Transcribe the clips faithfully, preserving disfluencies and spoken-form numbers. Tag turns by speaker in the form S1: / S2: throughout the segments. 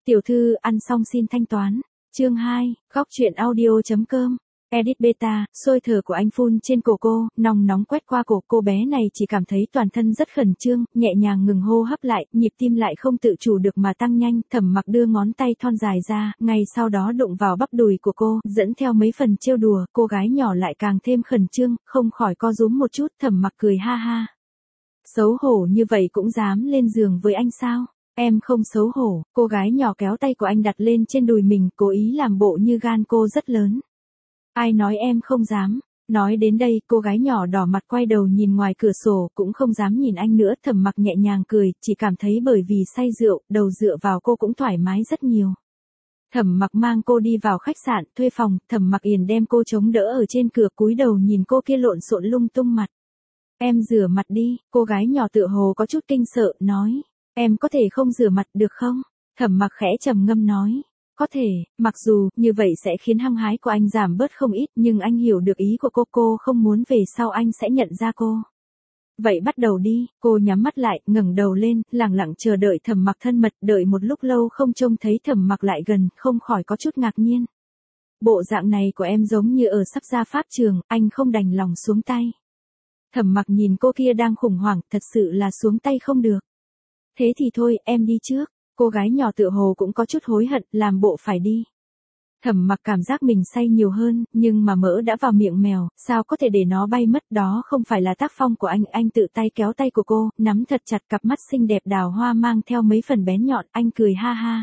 S1: Tiểu thư, ăn xong xin thanh toán. Chương hai, góc truyện audio.com. Edit beta, xôi thở của anh phun trên cổ cô, nòng nóng quét qua cổ cô bé này chỉ cảm thấy toàn thân rất khẩn trương, nhẹ nhàng ngừng hô hấp lại, nhịp tim lại không tự chủ được mà tăng nhanh, Thẩm Mặc đưa ngón tay thon dài ra, ngay sau đó đụng vào bắp đùi của cô, dẫn theo mấy phần trêu đùa, cô gái nhỏ lại càng thêm khẩn trương, không khỏi co rúm một chút, Thẩm Mặc cười ha ha. Xấu hổ như vậy cũng dám lên giường với anh sao? Em không xấu hổ, cô gái nhỏ kéo tay của anh đặt lên trên đùi mình, cố ý làm bộ như gan cô rất lớn. Ai nói em không dám? Nói đến đây, cô gái nhỏ đỏ mặt quay đầu nhìn ngoài cửa sổ, cũng không dám nhìn anh nữa, Thẩm Mặc nhẹ nhàng cười, chỉ cảm thấy bởi vì say rượu, đầu dựa vào cô cũng thoải mái rất nhiều. Thẩm Mặc mang cô đi vào khách sạn, thuê phòng, Thẩm Mặc Yền đem cô chống đỡ ở trên cửa, cúi đầu nhìn cô kia lộn xộn lung tung mặt. Em rửa mặt đi, cô gái nhỏ tựa hồ có chút kinh sợ, nói. Em có thể không rửa mặt được không? Thẩm Mặc khẽ trầm ngâm nói. Có thể, mặc dù, như vậy sẽ khiến hăng hái của anh giảm bớt không ít, nhưng anh hiểu được ý của cô, cô không muốn về sau anh sẽ nhận ra cô. Vậy bắt đầu đi, cô nhắm mắt lại, ngẩng đầu lên, lặng lặng chờ đợi Thẩm Mặc thân mật, đợi một lúc lâu không trông thấy Thẩm Mặc lại gần, không khỏi có chút ngạc nhiên. Bộ dạng này của em giống như ở sắp ra pháp trường, anh không đành lòng xuống tay. Thẩm Mặc nhìn cô kia đang khủng hoảng, thật sự là xuống tay không được. Thế thì thôi, em đi trước. Cô gái nhỏ tựa hồ cũng có chút hối hận, làm bộ phải đi. Thẩm Mặc cảm giác mình say nhiều hơn, nhưng mà mỡ đã vào miệng mèo, sao có thể để nó bay mất, đó không phải là tác phong của anh, anh tự tay kéo tay của cô, nắm thật chặt cặp mắt xinh đẹp đào hoa mang theo mấy phần bén nhọn, anh cười ha ha.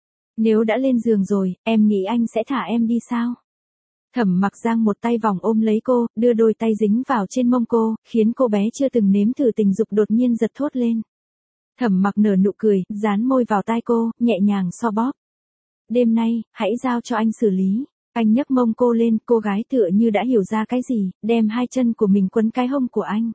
S1: Nếu đã lên giường rồi, em nghĩ anh sẽ thả em đi sao? Thẩm Mặc giang một tay vòng ôm lấy cô, đưa đôi tay dính vào trên mông cô, khiến cô bé chưa từng nếm thử tình dục đột nhiên giật thốt lên. Thẩm Mặc nở nụ cười, dán môi vào tai cô, nhẹ nhàng xoa bóp. Đêm nay, hãy giao cho anh xử lý. Anh nhấc mông cô lên, cô gái tựa như đã hiểu ra cái gì, đem hai chân của mình quấn cái hông của anh.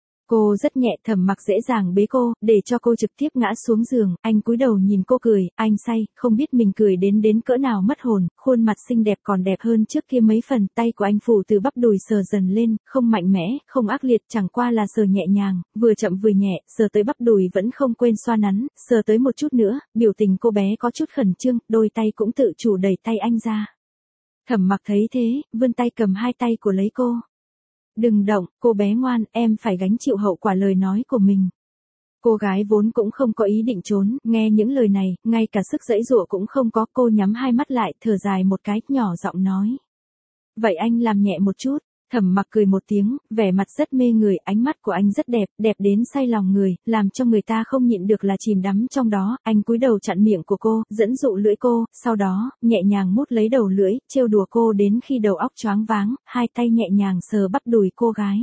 S1: Cô rất nhẹ, Thẩm Mặc dễ dàng bế cô, để cho cô trực tiếp ngã xuống giường, anh cúi đầu nhìn cô cười, anh say, không biết mình cười đến đến cỡ nào mất hồn, khuôn mặt xinh đẹp còn đẹp hơn trước kia mấy phần, tay của anh phủ từ bắp đùi sờ dần lên, không mạnh mẽ, không ác liệt, chẳng qua là sờ nhẹ nhàng, vừa chậm vừa nhẹ, sờ tới bắp đùi vẫn không quên xoa nắn, sờ tới một chút nữa, biểu tình cô bé có chút khẩn trương, đôi tay cũng tự chủ đẩy tay anh ra. Thẩm Mặc thấy thế, vươn tay cầm hai tay của lấy cô. Đừng động, cô bé ngoan, em phải gánh chịu hậu quả lời nói của mình. Cô gái vốn cũng không có ý định trốn, nghe những lời này, ngay cả sức giãy giụa cũng không có, cô nhắm hai mắt lại, thở dài một cái, nhỏ giọng nói. Vậy anh làm nhẹ một chút. Thẩm Mặc cười một tiếng, vẻ mặt rất mê người, ánh mắt của anh rất đẹp, đẹp đến say lòng người, làm cho người ta không nhịn được là chìm đắm trong đó, anh cúi đầu chặn miệng của cô, dẫn dụ lưỡi cô, sau đó, nhẹ nhàng mút lấy đầu lưỡi, trêu đùa cô đến khi đầu óc choáng váng, hai tay nhẹ nhàng sờ bắp đùi cô gái.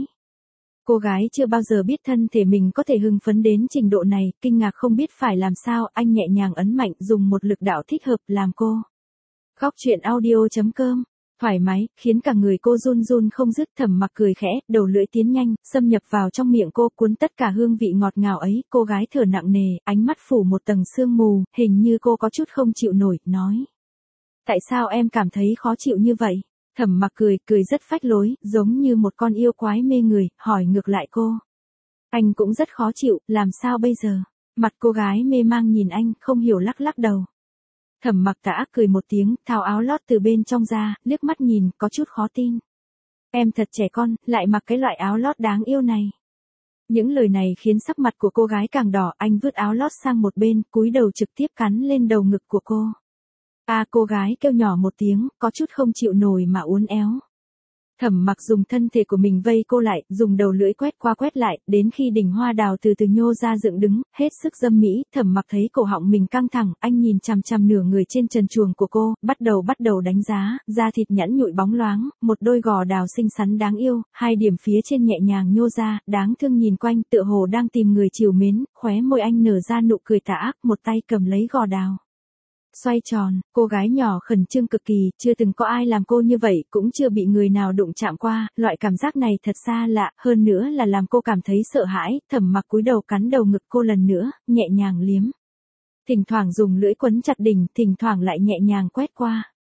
S1: Cô gái chưa bao giờ biết thân thể mình có thể hưng phấn đến trình độ này, kinh ngạc không biết phải làm sao, anh nhẹ nhàng ấn mạnh, dùng một lực đạo thích hợp, làm cô. Góc truyện audio.com. Thoải mái, khiến cả người cô run run không dứt. Thẩm Mặc cười khẽ, đầu lưỡi tiến nhanh, xâm nhập vào trong miệng cô, cuốn tất cả hương vị ngọt ngào ấy, cô gái thở nặng nề, ánh mắt phủ một tầng sương mù, hình như cô có chút không chịu nổi, nói. Tại sao em cảm thấy khó chịu như vậy? Thẩm Mặc cười, cười rất phách lối, giống như một con yêu quái mê người, hỏi ngược lại cô. Anh cũng rất khó chịu, làm sao bây giờ? Mặt cô gái mê mang nhìn anh, không hiểu lắc lắc đầu. Thẩm Mặc tà ác cười một tiếng, tháo áo lót từ bên trong ra, liếc mắt nhìn, có chút khó tin. Em thật trẻ con, lại mặc cái loại áo lót đáng yêu này. Những lời này khiến sắc mặt của cô gái càng đỏ, anh vứt áo lót sang một bên, cúi đầu trực tiếp cắn lên đầu ngực của cô. À, cô gái kêu nhỏ một tiếng, có chút không chịu nổi mà uốn éo. Thẩm Mặc dùng thân thể của mình vây cô lại, dùng đầu lưỡi quét qua quét lại, đến khi đỉnh hoa đào từ từ nhô ra dựng đứng, hết sức dâm mỹ, Thẩm Mặc thấy cổ họng mình căng thẳng, anh nhìn chằm chằm nửa người trên trần truồng của cô, bắt đầu bắt đầu đánh giá, da thịt nhẵn nhụi bóng loáng, một đôi gò đào xinh xắn đáng yêu, hai điểm phía trên nhẹ nhàng nhô ra, đáng thương nhìn quanh, tựa hồ đang tìm người trìu mến, khóe môi anh nở ra nụ cười tà ác, một tay cầm lấy gò đào. Xoay tròn, cô gái nhỏ khẩn trương cực kỳ, chưa từng có ai làm cô như vậy, cũng chưa bị người nào đụng chạm qua, loại cảm giác này thật xa lạ, hơn nữa là làm cô cảm thấy sợ hãi. Thẩm Mặc cúi đầu cắn đầu ngực cô lần nữa, nhẹ nhàng liếm. Thỉnh thoảng dùng lưỡi quấn chặt đỉnh, thỉnh thoảng lại nhẹ nhàng quét qua.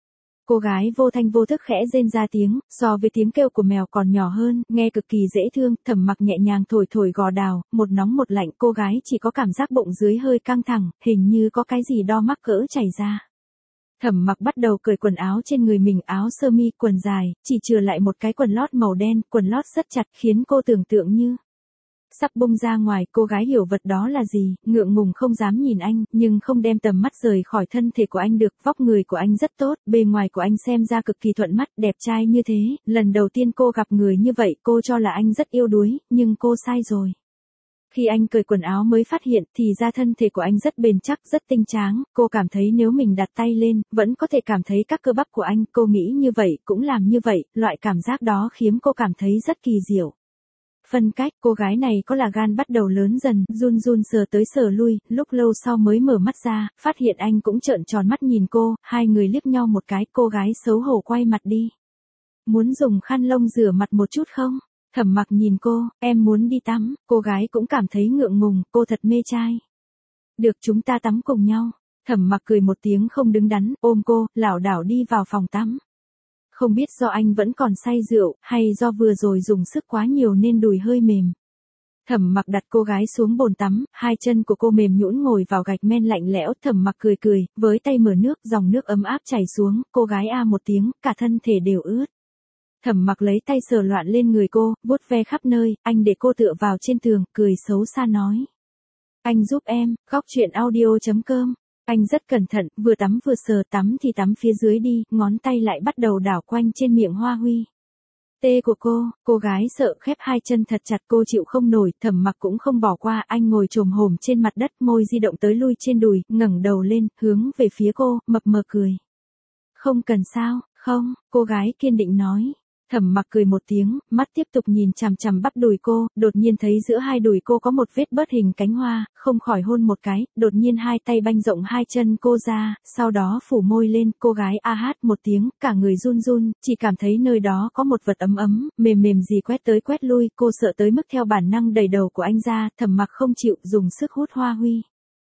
S1: Cô gái vô thanh vô thức khẽ rên ra tiếng, so với tiếng kêu của mèo còn nhỏ hơn, nghe cực kỳ dễ thương. Thẩm Mặc nhẹ nhàng thổi thổi gò đào, một nóng một lạnh, cô gái chỉ có cảm giác bụng dưới hơi căng thẳng, hình như có cái gì đo mắc cỡ chảy ra. Thẩm Mặc bắt đầu cởi quần áo trên người mình, áo sơ mi, quần dài, chỉ chừa lại một cái quần lót màu đen, quần lót rất chặt khiến cô tưởng tượng như sắp bung ra ngoài. Cô gái hiểu vật đó là gì, ngượng ngùng không dám nhìn anh, nhưng không đem tầm mắt rời khỏi thân thể của anh được. Vóc người của anh rất tốt, bề ngoài của anh xem ra cực kỳ thuận mắt, đẹp trai như thế. Lần đầu tiên cô gặp người như vậy, cô cho là anh rất yêu đuối, nhưng cô sai rồi. Khi anh cởi quần áo mới phát hiện thì ra thân thể của anh rất bền chắc, rất tinh tráng. Cô cảm thấy nếu mình đặt tay lên, vẫn có thể cảm thấy các cơ bắp của anh. Cô nghĩ như vậy, cũng làm như vậy, loại cảm giác đó khiến cô cảm thấy rất kỳ diệu. Phân cách, cô gái này có là gan bắt đầu lớn dần, run run sờ tới sờ lui, lúc lâu sau mới mở mắt ra, phát hiện anh cũng trợn tròn mắt nhìn cô, hai người liếc nhau một cái, cô gái xấu hổ quay mặt đi. Muốn dùng khăn lông rửa mặt một chút không? Thẩm Mặc nhìn cô, em muốn đi tắm, cô gái cũng cảm thấy ngượng ngùng, cô thật mê trai. Được, chúng ta tắm cùng nhau. Thẩm Mặc cười một tiếng không đứng đắn, ôm cô, lảo đảo đi vào phòng tắm. Không biết do anh vẫn còn say rượu, hay do vừa rồi dùng sức quá nhiều nên đùi hơi mềm. Thẩm Mặc đặt cô gái xuống bồn tắm, hai chân của cô mềm nhũn ngồi vào gạch men lạnh lẽo. Thẩm Mặc cười cười, với tay mở nước, dòng nước ấm áp chảy xuống, cô gái a một tiếng, cả thân thể đều ướt. Thẩm Mặc lấy tay sờ loạn lên người cô, vuốt ve khắp nơi, anh để cô tựa vào trên tường, cười xấu xa nói. Anh giúp em, góc truyện audio chấm com. Anh rất cẩn thận, vừa tắm vừa sờ, tắm thì tắm phía dưới đi, ngón tay lại bắt đầu đảo quanh trên miệng Hoa Huy. Tê của cô, cô gái sợ khép hai chân thật chặt, cô chịu không nổi. Thẩm Mặc cũng không bỏ qua, anh ngồi chồm hổm trên mặt đất, môi di động tới lui trên đùi, ngẩng đầu lên, hướng về phía cô, mập mờ cười. Không cần sao, không, cô gái kiên định nói. Thẩm Mặc cười một tiếng, mắt tiếp tục nhìn chằm chằm bắp đùi cô, đột nhiên thấy giữa hai đùi cô có một vết bớt hình cánh hoa, không khỏi hôn một cái, đột nhiên hai tay banh rộng hai chân cô ra, sau đó phủ môi lên, cô gái a hát một tiếng, cả người run run, chỉ cảm thấy nơi đó có một vật ấm ấm, mềm mềm gì quét tới quét lui, cô sợ tới mức theo bản năng đẩy đầu của anh ra. Thẩm Mặc không chịu, dùng sức hút Hoa Huy.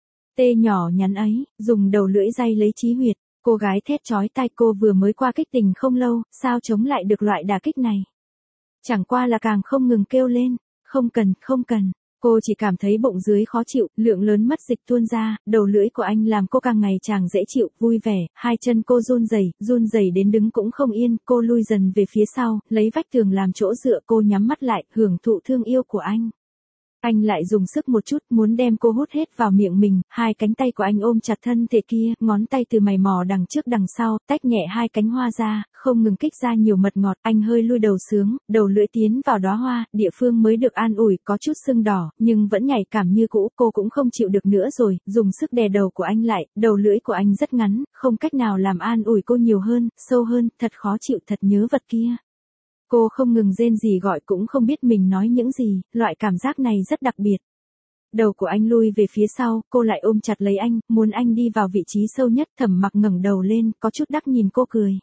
S1: Tê nhỏ nhắn ấy, dùng đầu lưỡi day lấy chí huyệt. Cô gái thét chói tai, cô vừa mới qua kích tình không lâu, sao chống lại được loại đả kích này. Chẳng qua là càng không ngừng kêu lên, không cần, không cần. Cô chỉ cảm thấy bụng dưới khó chịu, lượng lớn mất dịch tuôn ra, đầu lưỡi của anh làm cô càng ngày càng dễ chịu, vui vẻ, hai chân cô run rẩy, run rẩy đến đứng cũng không yên, cô lui dần về phía sau, lấy vách tường làm chỗ dựa, cô nhắm mắt lại, hưởng thụ thương yêu của anh. Anh lại dùng sức một chút, muốn đem cô hút hết vào miệng mình, hai cánh tay của anh ôm chặt thân thể kia, ngón tay từ mày mò đằng trước đằng sau, tách nhẹ hai cánh hoa ra, không ngừng kích ra nhiều mật ngọt. Anh hơi lui đầu sướng, đầu lưỡi tiến vào đóa hoa, địa phương mới được an ủi, có chút sưng đỏ, nhưng vẫn nhạy cảm như cũ. Cô cũng không chịu được nữa rồi, dùng sức đè đầu của anh lại, đầu lưỡi của anh rất ngắn, không cách nào làm an ủi cô nhiều hơn, sâu hơn, thật khó chịu, thật nhớ vật kia. Cô không ngừng rên rỉ gọi, cũng không biết mình nói những gì, loại cảm giác này rất đặc biệt. Đầu của anh lui về phía sau, cô lại ôm chặt lấy anh, muốn anh đi vào vị trí sâu nhất. Thẩm Mặc ngẩng đầu lên, có chút đắc nhìn cô cười.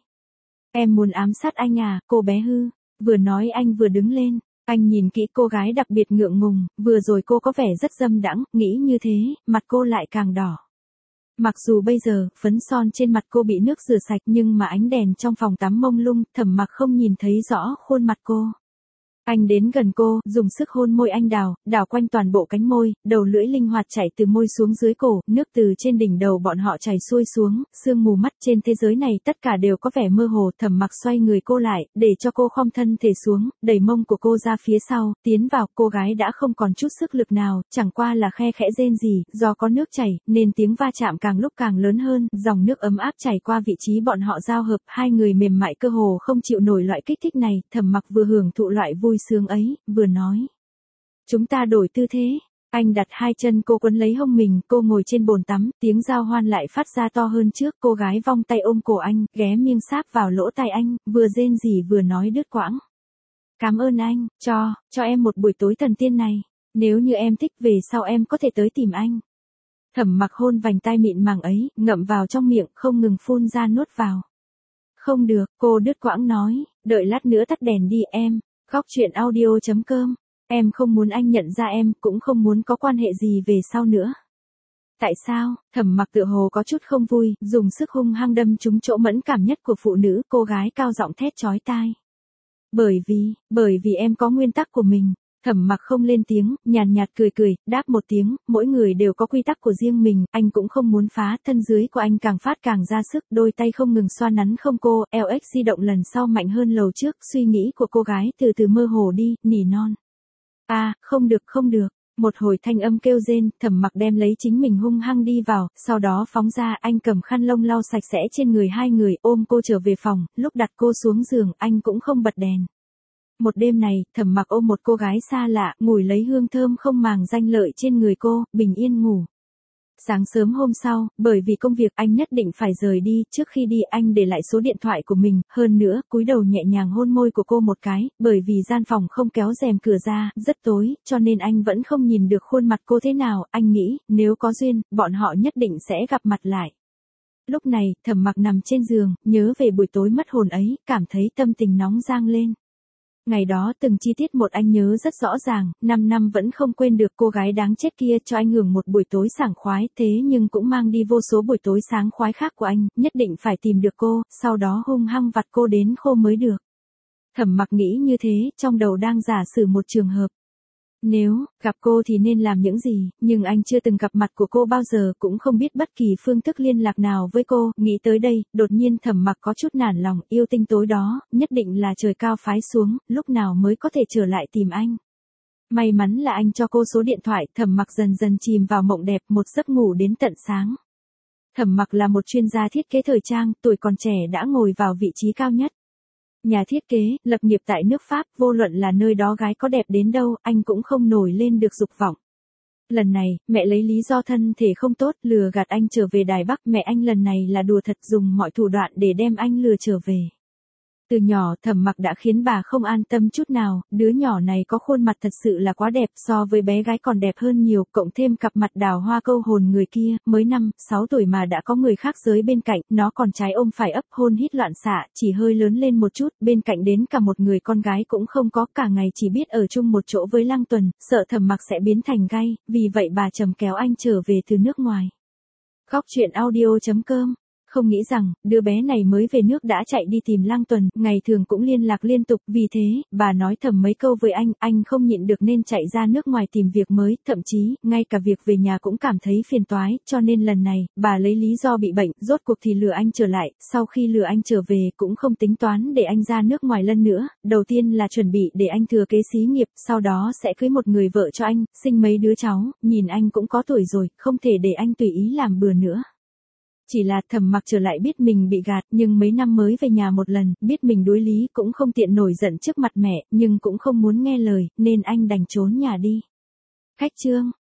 S1: Em muốn ám sát anh à, cô bé hư. Vừa nói anh vừa đứng lên, anh nhìn kỹ cô gái đặc biệt ngượng ngùng, vừa rồi cô có vẻ rất dâm đãng, nghĩ như thế, mặt cô lại càng đỏ. Mặc dù bây giờ, phấn son trên mặt cô bị nước rửa sạch nhưng mà ánh đèn trong phòng tắm mông lung, Thẩm Mặc không nhìn thấy rõ khuôn mặt cô. Anh đến gần cô, dùng sức hôn môi anh đào, đảo quanh toàn bộ cánh môi, đầu lưỡi linh hoạt chảy từ môi xuống dưới cổ, nước từ trên đỉnh đầu bọn họ chảy xuôi xuống, sương mù mắt. Trên thế giới này tất cả đều có vẻ mơ hồ. Thẩm Mặc xoay người cô lại, để cho cô khom thân thể xuống, đẩy mông của cô ra phía sau, tiến vào. Cô gái đã không còn chút sức lực nào, chẳng qua là khe khẽ rên rỉ, do có nước chảy, nên tiếng va chạm càng lúc càng lớn hơn, dòng nước ấm áp chảy qua vị trí bọn họ giao hợp, hai người mềm mại cơ hồ không chịu nổi loại kích thích này. Thẩm Mặc vừa hưởng thụ loại vui sướng ấy, vừa nói. Chúng ta đổi tư thế. Anh đặt hai chân cô quấn lấy hông mình, cô ngồi trên bồn tắm, tiếng giao hoan lại phát ra to hơn trước. Cô gái vòng tay ôm cổ anh, ghé miếng sáp vào lỗ tai anh, vừa rên rỉ vừa nói đứt quãng. Cảm ơn anh, cho, cho em một buổi tối thần tiên này. Nếu như em thích về sau em có thể tới tìm anh. Thẩm Mặc hôn vành tai mịn màng ấy, ngậm vào trong miệng, không ngừng phun ra nuốt vào. Không được, cô đứt quãng nói, đợi lát nữa tắt đèn đi em. Góc truyện audio chấm com. Em không muốn anh nhận ra em, cũng không muốn có quan hệ gì về sau nữa. Tại sao? Thẩm Mặc tựa hồ có chút không vui, dùng sức hung hăng đâm trúng chỗ mẫn cảm nhất của phụ nữ, cô gái cao giọng thét chói tai. Bởi vì, bởi vì em có nguyên tắc của mình. Thẩm Mặc không lên tiếng, nhàn nhạt cười cười, đáp một tiếng, mỗi người đều có quy tắc của riêng mình, anh cũng không muốn phá, thân dưới của anh càng phát càng ra sức, đôi tay không ngừng xoa nắn không cô, eo ếch di động lần sau mạnh hơn lầu trước, suy nghĩ của cô gái từ từ mơ hồ đi, nỉ non. À, không được không được. Một hồi thanh âm kêu rên, Thẩm Mặc đem lấy chính mình hung hăng đi vào, sau đó phóng ra, anh cầm khăn lông lau sạch sẽ trên người hai người, ôm cô trở về phòng, lúc đặt cô xuống giường, anh cũng không bật đèn. Một đêm này, Thẩm Mặc ôm một cô gái xa lạ, ngửi lấy hương thơm không màng danh lợi trên người cô, bình yên ngủ. Sáng sớm hôm sau, bởi vì công việc anh nhất định phải rời đi, trước khi đi anh để lại số điện thoại của mình, hơn nữa, cúi đầu nhẹ nhàng hôn môi của cô một cái, bởi vì gian phòng không kéo rèm cửa ra, rất tối, cho nên anh vẫn không nhìn được khuôn mặt cô thế nào, anh nghĩ, nếu có duyên, bọn họ nhất định sẽ gặp mặt lại. Lúc này, Thẩm Mặc nằm trên giường, nhớ về buổi tối mất hồn ấy, cảm thấy tâm tình nóng rang lên. Ngày đó từng chi tiết một anh nhớ rất rõ ràng, năm năm vẫn không quên được cô gái đáng chết kia cho anh hưởng một buổi tối sảng khoái, thế nhưng cũng mang đi vô số buổi tối sáng khoái khác của anh, nhất định phải tìm được cô, sau đó hung hăng vặt cô đến khô mới được. Thẩm Mặc nghĩ như thế, trong đầu đang giả sử một trường hợp. Nếu, gặp cô thì nên làm những gì, nhưng anh chưa từng gặp mặt của cô bao giờ, cũng không biết bất kỳ phương thức liên lạc nào với cô, nghĩ tới đây, đột nhiên Thẩm Mặc có chút nản lòng, yêu tinh tối đó, nhất định là trời cao phái xuống, lúc nào mới có thể trở lại tìm anh. May mắn là anh cho cô số điện thoại, Thẩm Mặc dần dần chìm vào mộng đẹp, một giấc ngủ đến tận sáng. Thẩm Mặc là một chuyên gia thiết kế thời trang, tuổi còn trẻ đã ngồi vào vị trí cao nhất. Nhà thiết kế, lập nghiệp tại nước Pháp, vô luận là nơi đó gái có đẹp đến đâu, anh cũng không nổi lên được dục vọng. Lần này, mẹ lấy lý do thân thể không tốt, lừa gạt anh trở về Đài Bắc, mẹ anh lần này là đùa thật, dùng mọi thủ đoạn để đem anh lừa trở về. Từ nhỏ, Thẩm Mặc đã khiến bà không an tâm chút nào, đứa nhỏ này có khuôn mặt thật sự là quá đẹp, so với bé gái còn đẹp hơn nhiều, cộng thêm cặp mặt đào hoa câu hồn người kia, mới năm, sáu tuổi mà đã có người khác giới bên cạnh, nó còn trái ôm phải ấp, hôn hít loạn xạ, chỉ hơi lớn lên một chút, bên cạnh đến cả một người con gái cũng không có, cả ngày chỉ biết ở chung một chỗ với Lăng Tuần, sợ Thẩm Mặc sẽ biến thành gay, vì vậy bà trầm kéo anh trở về từ nước ngoài. Khóc chuyện audio chấm com. Không nghĩ rằng, đứa bé này mới về nước đã chạy đi tìm Lăng Tuần, ngày thường cũng liên lạc liên tục, vì thế, bà nói thầm mấy câu với anh, anh không nhịn được nên chạy ra nước ngoài tìm việc mới, thậm chí, ngay cả việc về nhà cũng cảm thấy phiền toái, cho nên lần này, bà lấy lý do bị bệnh, rốt cuộc thì lừa anh trở lại, sau khi lừa anh trở về cũng không tính toán để anh ra nước ngoài lần nữa, đầu tiên là chuẩn bị để anh thừa kế xí nghiệp, sau đó sẽ cưới một người vợ cho anh, sinh mấy đứa cháu, nhìn anh cũng có tuổi rồi, không thể để anh tùy ý làm bừa nữa. Chỉ là Thẩm Mặc trở lại biết mình bị gạt, nhưng mấy năm mới về nhà một lần, biết mình đối lý cũng không tiện nổi giận trước mặt mẹ, nhưng cũng không muốn nghe lời, nên anh đành trốn nhà đi. Khách chương